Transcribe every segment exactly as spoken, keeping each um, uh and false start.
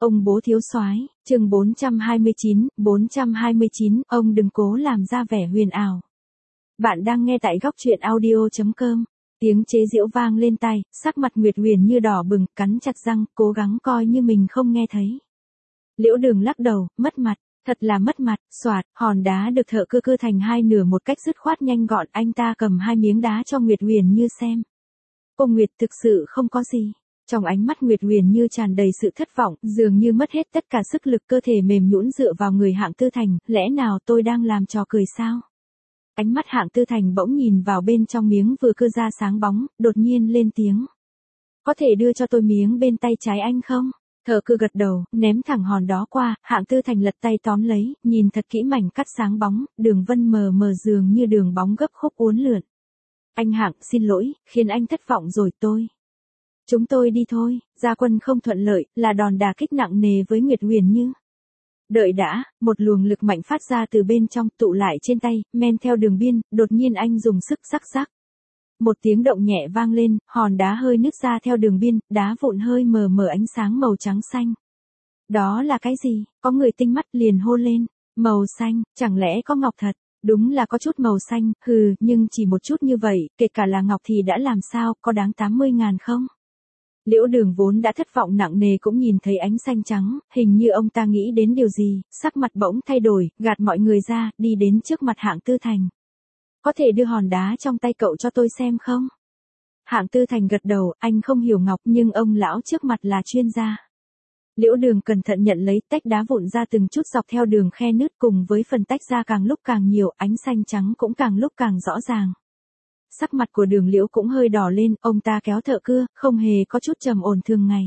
Ông bố thiếu soái, chương bốn trăm hai mươi chín, bốn trăm hai mươi chín, ông đừng cố làm ra vẻ huyền ảo. Bạn đang nghe tại góc truyện audio chấm com. Tiếng chế giễu vang lên tai, sắc mặt Nguyệt Huyền như đỏ bừng, cắn chặt răng, cố gắng coi như mình không nghe thấy. Liễu Đường lắc đầu, mất mặt, thật là mất mặt. Soạt, hòn đá được thợ cưa cưa thành hai nửa một cách dứt khoát nhanh gọn, anh ta cầm hai miếng đá cho Nguyệt Huyền như xem. Cô Nguyệt thực sự không có gì. Trong ánh mắt Nguyệt Huyền như tràn đầy sự thất vọng, dường như mất hết tất cả sức lực, cơ thể mềm nhũn dựa vào người Hạng Tư Thành, lẽ nào tôi đang làm trò cười sao? Ánh mắt Hạng Tư Thành bỗng nhìn vào bên trong miếng vừa cưa ra sáng bóng, đột nhiên lên tiếng. Có thể đưa cho tôi miếng bên tay trái anh không? Thợ cưa gật đầu, ném thẳng hòn đó qua, Hạng Tư Thành lật tay tóm lấy, nhìn thật kỹ mảnh cắt sáng bóng, đường vân mờ mờ dường như đường bóng gấp khúc uốn lượn. Anh Hạng, xin lỗi, khiến anh thất vọng rồi tôi. Chúng tôi đi thôi, gia quân không thuận lợi, là đòn đả kích nặng nề với Nguyệt Huyền Như. Đợi đã, một luồng lực mạnh phát ra từ bên trong, tụ lại trên tay, men theo đường biên, đột nhiên anh dùng sức rắc rắc. Một tiếng động nhẹ vang lên, hòn đá hơi nứt ra theo đường biên, đá vụn hơi mờ mờ ánh sáng màu trắng xanh. Đó là cái gì? Có người tinh mắt liền hô lên, màu xanh, chẳng lẽ có ngọc thật? Đúng là có chút màu xanh, hừ, nhưng chỉ một chút như vậy, kể cả là ngọc thì đã làm sao, có đáng tám mươi ngàn không? Liễu Đường vốn đã thất vọng nặng nề cũng nhìn thấy ánh xanh trắng, hình như ông ta nghĩ đến điều gì, sắc mặt bỗng thay đổi, gạt mọi người ra, đi đến trước mặt Hạng Tư Thành. Có thể đưa hòn đá trong tay cậu cho tôi xem không? Hạng Tư Thành gật đầu, anh không hiểu ngọc nhưng ông lão trước mặt là chuyên gia. Liễu Đường cẩn thận nhận lấy, tách đá vụn ra từng chút dọc theo đường khe nứt, cùng với phần tách ra càng lúc càng nhiều, ánh xanh trắng cũng càng lúc càng rõ ràng. Sắc mặt của Đường Liễu cũng hơi đỏ lên, ông ta kéo thợ cưa, không hề có chút trầm ổn thường ngày.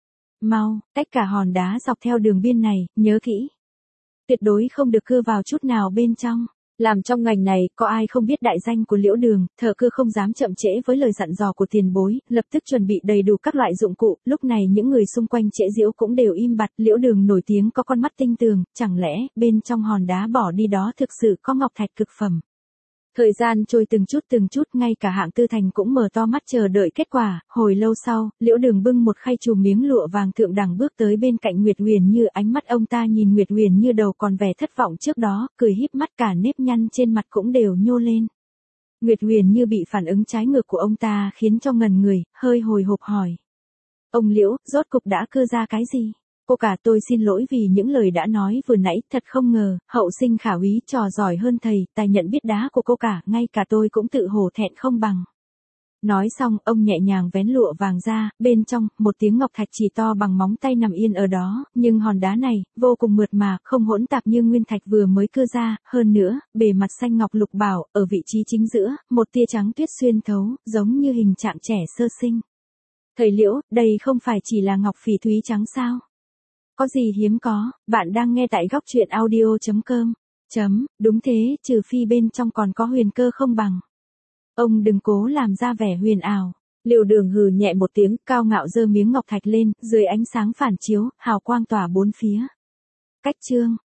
Mau, tách cả hòn đá dọc theo đường biên này, nhớ kỹ. Tuyệt đối không được cưa vào chút nào bên trong. Làm trong ngành này, có ai không biết đại danh của Liễu Đường, thợ cưa không dám chậm trễ với lời dặn dò của tiền bối, lập tức chuẩn bị đầy đủ các loại dụng cụ, lúc này những người xung quanh trễ giễu cũng đều im bặt, Liễu Đường nổi tiếng có con mắt tinh tường, chẳng lẽ, bên trong hòn đá bỏ đi đó thực sự có ngọc thạch cực phẩm. Thời gian trôi từng chút từng chút, ngay cả Hạng Tư Thành cũng mở to mắt chờ đợi kết quả, hồi lâu sau, Liễu Đường bưng một khay chùm miếng lụa vàng thượng đẳng bước tới bên cạnh Nguyệt Huyền Như, ánh mắt ông ta nhìn Nguyệt Huyền Như đầu còn vẻ thất vọng trước đó, cười híp mắt cả nếp nhăn trên mặt cũng đều nhô lên. Nguyệt Huyền Như bị phản ứng trái ngược của ông ta khiến cho ngần người, hơi hồi hộp hỏi. Ông Liễu, rốt cục đã cưa ra cái gì? Cô cả tôi xin lỗi vì những lời đã nói vừa nãy, thật không ngờ, hậu sinh khả úy trò giỏi hơn thầy, tài nhận biết đá của cô cả, ngay cả tôi cũng tự hổ thẹn không bằng. Nói xong, ông nhẹ nhàng vén lụa vàng ra, bên trong, một tiếng ngọc thạch chỉ to bằng móng tay nằm yên ở đó, nhưng hòn đá này, vô cùng mượt mà, không hỗn tạp như nguyên thạch vừa mới cưa ra, hơn nữa, bề mặt xanh ngọc lục bảo, ở vị trí chính giữa, một tia trắng tuyết xuyên thấu, giống như hình trạng trẻ sơ sinh. Thầy Liễu, đây không phải chỉ là ngọc phỉ thúy trắng sao? Có gì hiếm có, bạn đang nghe tại góc truyện audio chấm com. Chấm, đúng thế, trừ phi bên trong còn có huyền cơ không bằng. Ông đừng cố làm ra vẻ huyền ảo. Liễu Đường hừ nhẹ một tiếng, cao ngạo giơ miếng ngọc thạch lên, dưới ánh sáng phản chiếu, hào quang tỏa bốn phía. Cách chương.